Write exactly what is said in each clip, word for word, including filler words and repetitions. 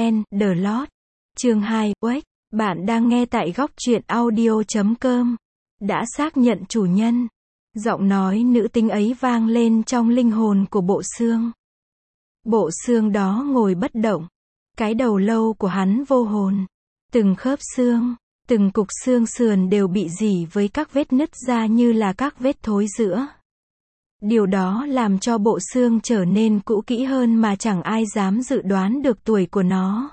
en, The Lot. Chương hai, Wake. Bạn đang nghe tại góc truyện audio chấm com. Đã xác nhận chủ nhân. Giọng nói nữ tính ấy vang lên trong linh hồn của bộ xương. Bộ xương đó ngồi bất động. Cái đầu lâu của hắn vô hồn. Từng khớp xương, từng cục xương sườn đều bị rỉ với các vết nứt ra như là các vết thối rữa. Điều đó làm cho bộ xương trở nên cũ kỹ hơn mà chẳng ai dám dự đoán được tuổi của nó.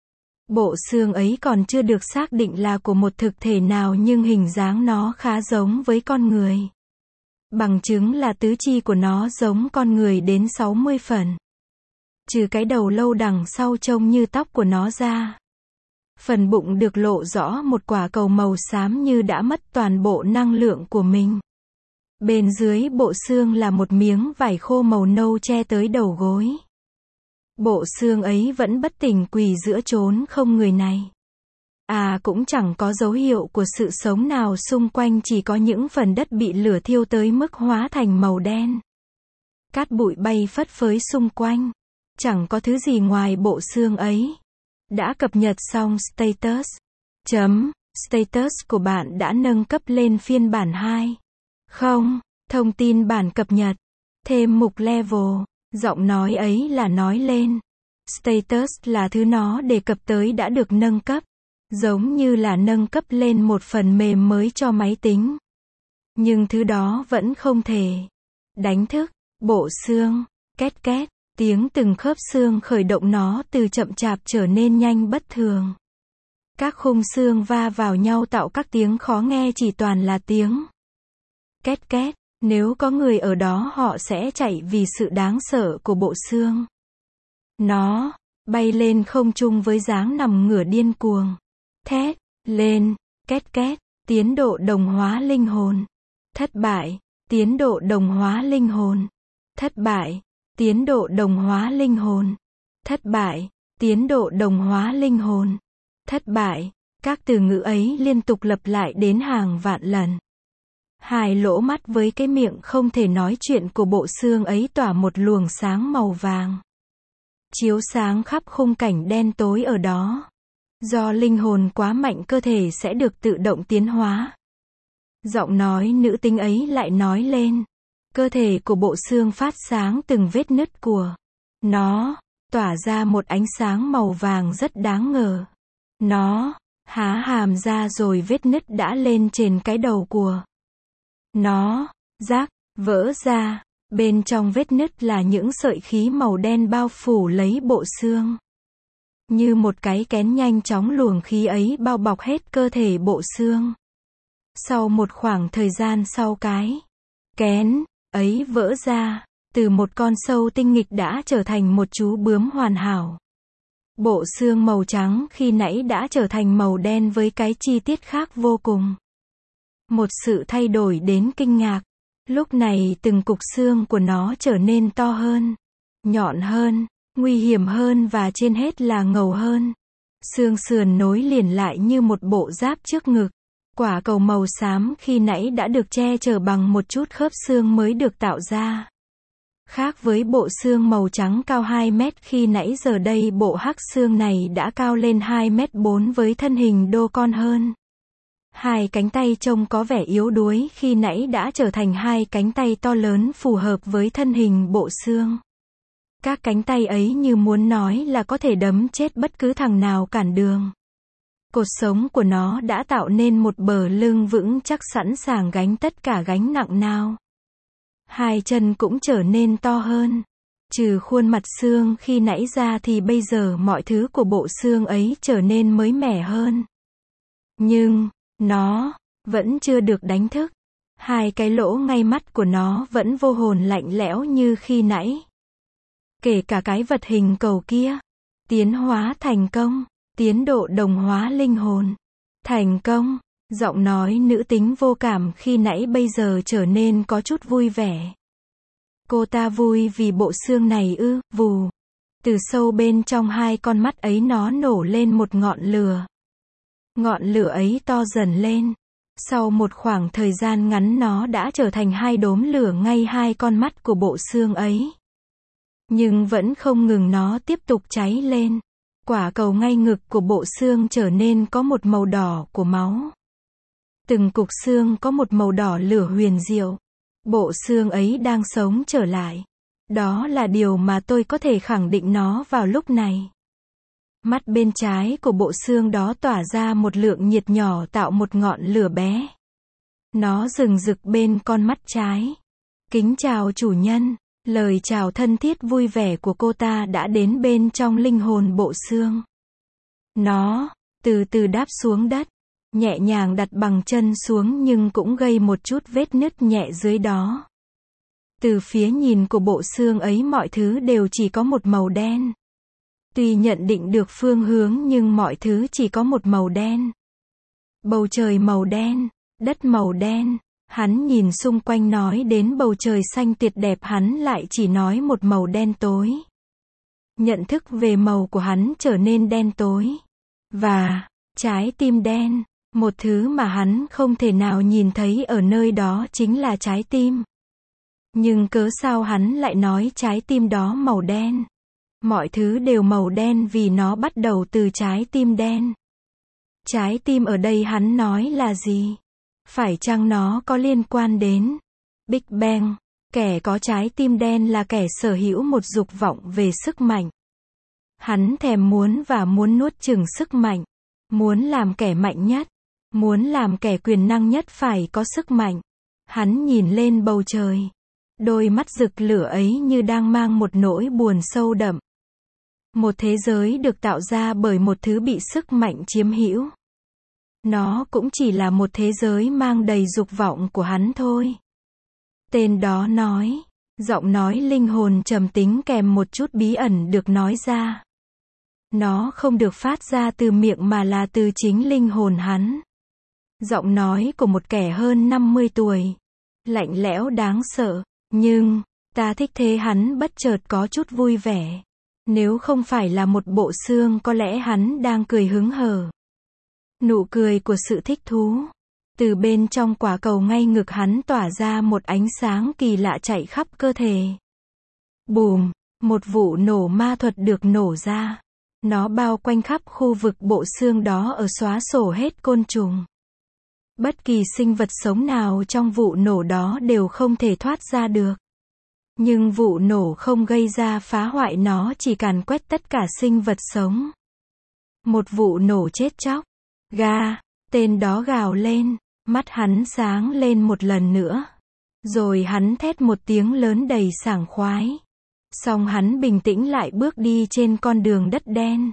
Bộ xương ấy còn chưa được xác định là của một thực thể nào nhưng hình dáng nó khá giống với con người. Bằng chứng là tứ chi của nó giống con người đến sáu mươi phần. Trừ cái đầu lâu đằng sau trông như tóc của nó ra. Phần bụng được lộ rõ một quả cầu màu xám như đã mất toàn bộ năng lượng của mình. Bên dưới bộ xương là một miếng vải khô màu nâu che tới đầu gối. Bộ xương ấy vẫn bất tỉnh quỳ giữa chốn không người này. À cũng chẳng có dấu hiệu của sự sống nào xung quanh, chỉ có những phần đất bị lửa thiêu tới mức hóa thành màu đen. Cát bụi bay phất phới xung quanh. Chẳng có thứ gì ngoài bộ xương ấy. Đã cập nhật xong status. Chấm. Status của bạn đã nâng cấp lên phiên bản hai. Không. Thông tin bản cập nhật. Thêm mục level. Giọng nói ấy là nói lên. Status là thứ nó đề cập tới đã được nâng cấp. Giống như là nâng cấp lên một phần mềm mới cho máy tính. Nhưng thứ đó vẫn không thể đánh thức bộ xương. Két két. Tiếng từng khớp xương khởi động nó từ chậm chạp trở nên nhanh bất thường. Các khung xương va vào nhau tạo các tiếng khó nghe, chỉ toàn là tiếng két két. Nếu có người ở đó họ sẽ chạy vì sự đáng sợ của bộ xương. Nó bay lên không trung với dáng nằm ngửa điên cuồng. Thét lên, két két, tiến độ đồng hóa linh hồn. Thất bại, tiến độ đồng hóa linh hồn. Thất bại, tiến độ đồng hóa linh hồn. Thất bại, tiến độ đồng hóa linh hồn. Thất bại, các từ ngữ ấy liên tục lặp lại đến hàng vạn lần. Hai lỗ mắt với cái miệng không thể nói chuyện của bộ xương ấy tỏa một luồng sáng màu vàng. Chiếu sáng khắp khung cảnh đen tối ở đó. Do linh hồn quá mạnh, cơ thể sẽ được tự động tiến hóa. Giọng nói nữ tính ấy lại nói lên. Cơ thể của bộ xương phát sáng, từng vết nứt của nó tỏa ra một ánh sáng màu vàng rất đáng ngờ. Nó há hàm ra rồi vết nứt đã lên trên cái đầu của nó, rác, vỡ ra. Bên trong vết nứt là những sợi khí màu đen bao phủ lấy bộ xương. Như một cái kén, nhanh chóng luồng khí ấy bao bọc hết cơ thể bộ xương. Sau một khoảng thời gian sau, cái kén ấy vỡ ra, từ một con sâu tinh nghịch đã trở thành một chú bướm hoàn hảo. Bộ xương màu trắng khi nãy đã trở thành màu đen với cái chi tiết khác vô cùng. Một sự thay đổi đến kinh ngạc. Lúc này từng cục xương của nó trở nên to hơn, nhọn hơn, nguy hiểm hơn và trên hết là ngầu hơn. Xương sườn nối liền lại như một bộ giáp trước ngực. Quả cầu màu xám khi nãy đã được che chở bằng một chút khớp xương mới được tạo ra. Khác với bộ xương màu trắng cao hai mét khi nãy, giờ đây bộ hắc xương này đã cao lên hai mét bốn với thân hình đô con hơn. Hai cánh tay trông có vẻ yếu đuối khi nãy đã trở thành hai cánh tay to lớn phù hợp với thân hình bộ xương. Các cánh tay ấy như muốn nói là có thể đấm chết bất cứ thằng nào cản đường. Cột sống của nó đã tạo nên một bờ lưng vững chắc sẵn sàng gánh tất cả gánh nặng nào. Hai chân cũng trở nên to hơn. Trừ khuôn mặt xương khi nãy ra thì bây giờ mọi thứ của bộ xương ấy trở nên mới mẻ hơn. Nhưng nó vẫn chưa được đánh thức. Hai cái lỗ ngay mắt của nó vẫn vô hồn lạnh lẽo như khi nãy. Kể cả cái vật hình cầu kia. Tiến hóa thành công. Tiến độ đồng hóa linh hồn. Thành công. Giọng nói nữ tính vô cảm khi nãy bây giờ trở nên có chút vui vẻ. Cô ta vui vì bộ xương này ư, vù. Từ sâu bên trong hai con mắt ấy nó nổ lên một ngọn lửa. Ngọn lửa ấy to dần lên. Sau một khoảng thời gian ngắn nó đã trở thành hai đốm lửa ngay hai con mắt của bộ xương ấy. Nhưng vẫn không ngừng, nó tiếp tục cháy lên. Quả cầu ngay ngực của bộ xương trở nên có một màu đỏ của máu. Từng cục xương có một màu đỏ lửa huyền diệu. Bộ xương ấy đang sống trở lại. Đó là điều mà tôi có thể khẳng định nó vào lúc này. Mắt bên trái của bộ xương đó tỏa ra một lượng nhiệt nhỏ tạo một ngọn lửa bé. Nó rừng rực bên con mắt trái. Kính chào chủ nhân. Lời chào thân thiết vui vẻ của cô ta đã đến bên trong linh hồn bộ xương. Nó từ từ đáp xuống đất, nhẹ nhàng đặt bằng chân xuống nhưng cũng gây một chút vết nứt nhẹ dưới đó. Từ phía nhìn của bộ xương ấy mọi thứ đều chỉ có một màu đen. Tuy nhận định được phương hướng nhưng mọi thứ chỉ có một màu đen. Bầu trời màu đen, đất màu đen. Hắn nhìn xung quanh nói đến bầu trời xanh tuyệt đẹp, hắn lại chỉ nói một màu đen tối. Nhận thức về màu của hắn trở nên đen tối. Và, trái tim đen, một thứ mà hắn không thể nào nhìn thấy ở nơi đó chính là trái tim. Nhưng cớ sao hắn lại nói trái tim đó màu đen? Mọi thứ đều màu đen vì nó bắt đầu từ trái tim đen. Trái tim ở đây hắn nói là gì? Phải chăng nó có liên quan đến Big Bang? Kẻ có trái tim đen là kẻ sở hữu một dục vọng về sức mạnh. Hắn thèm muốn và muốn nuốt chửng sức mạnh. Muốn làm kẻ mạnh nhất. Muốn làm kẻ quyền năng nhất phải có sức mạnh. Hắn nhìn lên bầu trời. Đôi mắt rực lửa ấy như đang mang một nỗi buồn sâu đậm. Một thế giới được tạo ra bởi một thứ bị sức mạnh chiếm hữu. Nó cũng chỉ là một thế giới mang đầy dục vọng của hắn thôi. Tên đó nói. Giọng nói linh hồn trầm tính kèm một chút bí ẩn được nói ra. Nó không được phát ra từ miệng mà là từ chính linh hồn hắn. Giọng nói của một kẻ hơn năm mươi tuổi. Lạnh lẽo đáng sợ. Nhưng, ta thích thế. Hắn bất chợt có chút vui vẻ. Nếu không phải là một bộ xương có lẽ hắn đang cười hứng hở. Nụ cười của sự thích thú. Từ bên trong quả cầu ngay ngực hắn tỏa ra một ánh sáng kỳ lạ chạy khắp cơ thể. Bùm, một vụ nổ ma thuật được nổ ra. Nó bao quanh khắp khu vực bộ xương đó ở xóa sổ hết côn trùng. Bất kỳ sinh vật sống nào trong vụ nổ đó đều không thể thoát ra được. Nhưng vụ nổ không gây ra phá hoại, nó chỉ càn quét tất cả sinh vật sống. Một vụ nổ chết chóc. Ga, tên đó gào lên, mắt hắn sáng lên một lần nữa. Rồi hắn thét một tiếng lớn đầy sảng khoái. Xong hắn bình tĩnh lại bước đi trên con đường đất đen.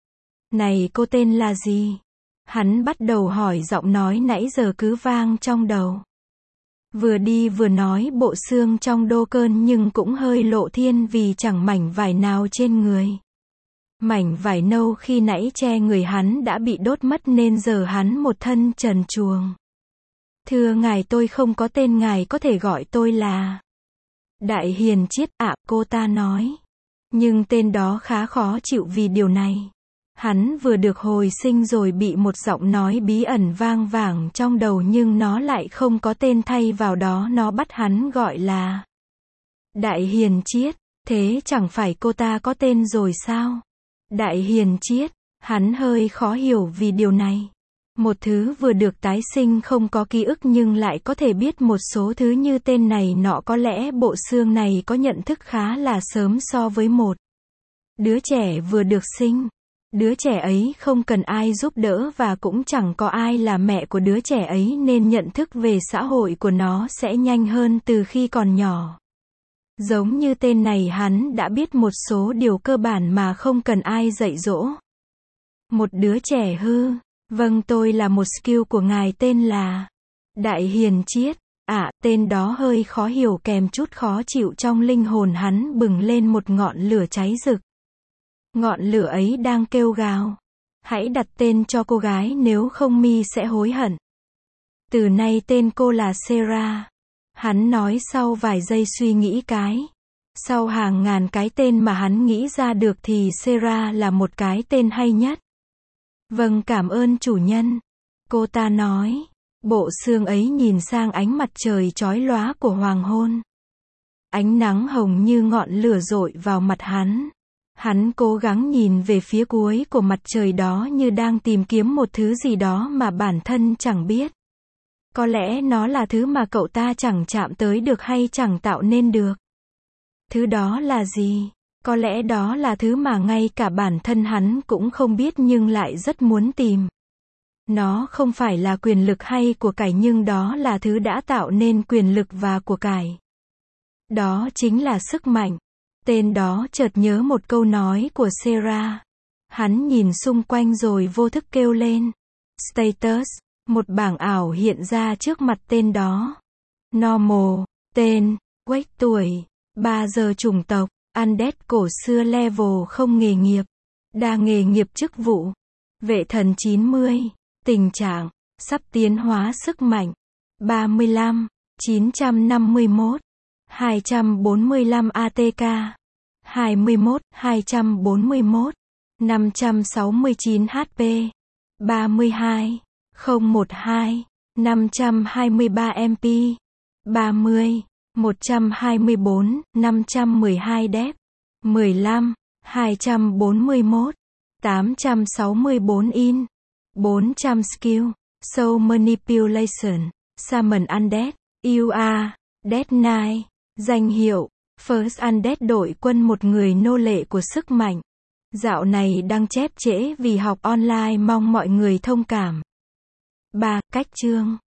Này cô tên là gì? Hắn bắt đầu hỏi, giọng nói nãy giờ cứ vang trong đầu. Vừa đi vừa nói, bộ xương trong đô cơn nhưng cũng hơi lộ thiên vì chẳng mảnh vải nào trên người. Mảnh vải nâu khi nãy che người hắn đã bị đốt mất nên giờ hắn một thân trần truồng. Thưa ngài, tôi không có tên, ngài có thể gọi tôi là Đại Hiền Chiết ạ, à, cô ta nói. Nhưng tên đó khá khó chịu vì điều này. Hắn vừa được hồi sinh rồi bị một giọng nói bí ẩn vang vẳng trong đầu nhưng nó lại không có tên, thay vào đó nó bắt hắn gọi là Đại Hiền Chiết. Thế chẳng phải cô ta có tên rồi sao? Đại Hiền Chiết. Hắn hơi khó hiểu vì điều này. Một thứ vừa được tái sinh không có ký ức nhưng lại có thể biết một số thứ như tên này nọ, có lẽ bộ xương này có nhận thức khá là sớm so với một đứa trẻ vừa được sinh. Đứa trẻ ấy không cần ai giúp đỡ và cũng chẳng có ai là mẹ của đứa trẻ ấy nên nhận thức về xã hội của nó sẽ nhanh hơn từ khi còn nhỏ. Giống như tên này, hắn đã biết một số điều cơ bản mà không cần ai dạy dỗ. Một đứa trẻ hư. Vâng, tôi là một skill của ngài tên là Đại Hiền Chiết. ạ, à, tên đó hơi khó hiểu kèm chút khó chịu, trong linh hồn hắn bừng lên một ngọn lửa cháy rực. Ngọn lửa ấy đang kêu gào. Hãy đặt tên cho cô gái, nếu không mi sẽ hối hận. Từ nay tên cô là Sarah. Hắn nói sau vài giây suy nghĩ cái. Sau hàng ngàn cái tên mà hắn nghĩ ra được thì Sarah là một cái tên hay nhất. Vâng, cảm ơn chủ nhân. Cô ta nói. Bộ xương ấy nhìn sang ánh mặt trời chói lóa của hoàng hôn. Ánh nắng hồng như ngọn lửa dội vào mặt hắn. Hắn cố gắng nhìn về phía cuối của mặt trời đó như đang tìm kiếm một thứ gì đó mà bản thân chẳng biết. Có lẽ nó là thứ mà cậu ta chẳng chạm tới được hay chẳng tạo nên được. Thứ đó là gì? Có lẽ đó là thứ mà ngay cả bản thân hắn cũng không biết nhưng lại rất muốn tìm. Nó không phải là quyền lực hay của cải nhưng đó là thứ đã tạo nên quyền lực và của cải. Đó chính là sức mạnh. Tên đó chợt nhớ một câu nói của Sarah. Hắn nhìn xung quanh rồi vô thức kêu lên. Status. Một bảng ảo hiện ra trước mặt tên đó. Normal. Tên. Wake tuổi. ba giờ chủng tộc. Undead cổ xưa level không nghề nghiệp. Đa nghề nghiệp chức vụ. Vệ thần chín mươi. Tình trạng. Sắp tiến hóa sức mạnh. ba mươi lăm. chín trăm năm mươi mốt. hai trăm bốn mươi lăm A T K. hai mươi mốt. hai trăm bốn mươi mốt. năm trăm sáu mươi chín H P. ba mươi hai. không một hai. năm trăm hai mươi ba M P. ba mươi. một trăm hai mươi bốn. năm trăm mười hai Dep. mười lăm. hai trăm bốn mươi mốt. tám trăm sáu mươi bốn In. bốn trăm Skill. Soul Manipulation. Summon Undead. You are. Dead Knight. Danh hiệu. First Undead đội quân một người nô lệ của sức mạnh. Dạo này đang chép trễ vì học online mong mọi người thông cảm. ba. Cách chương.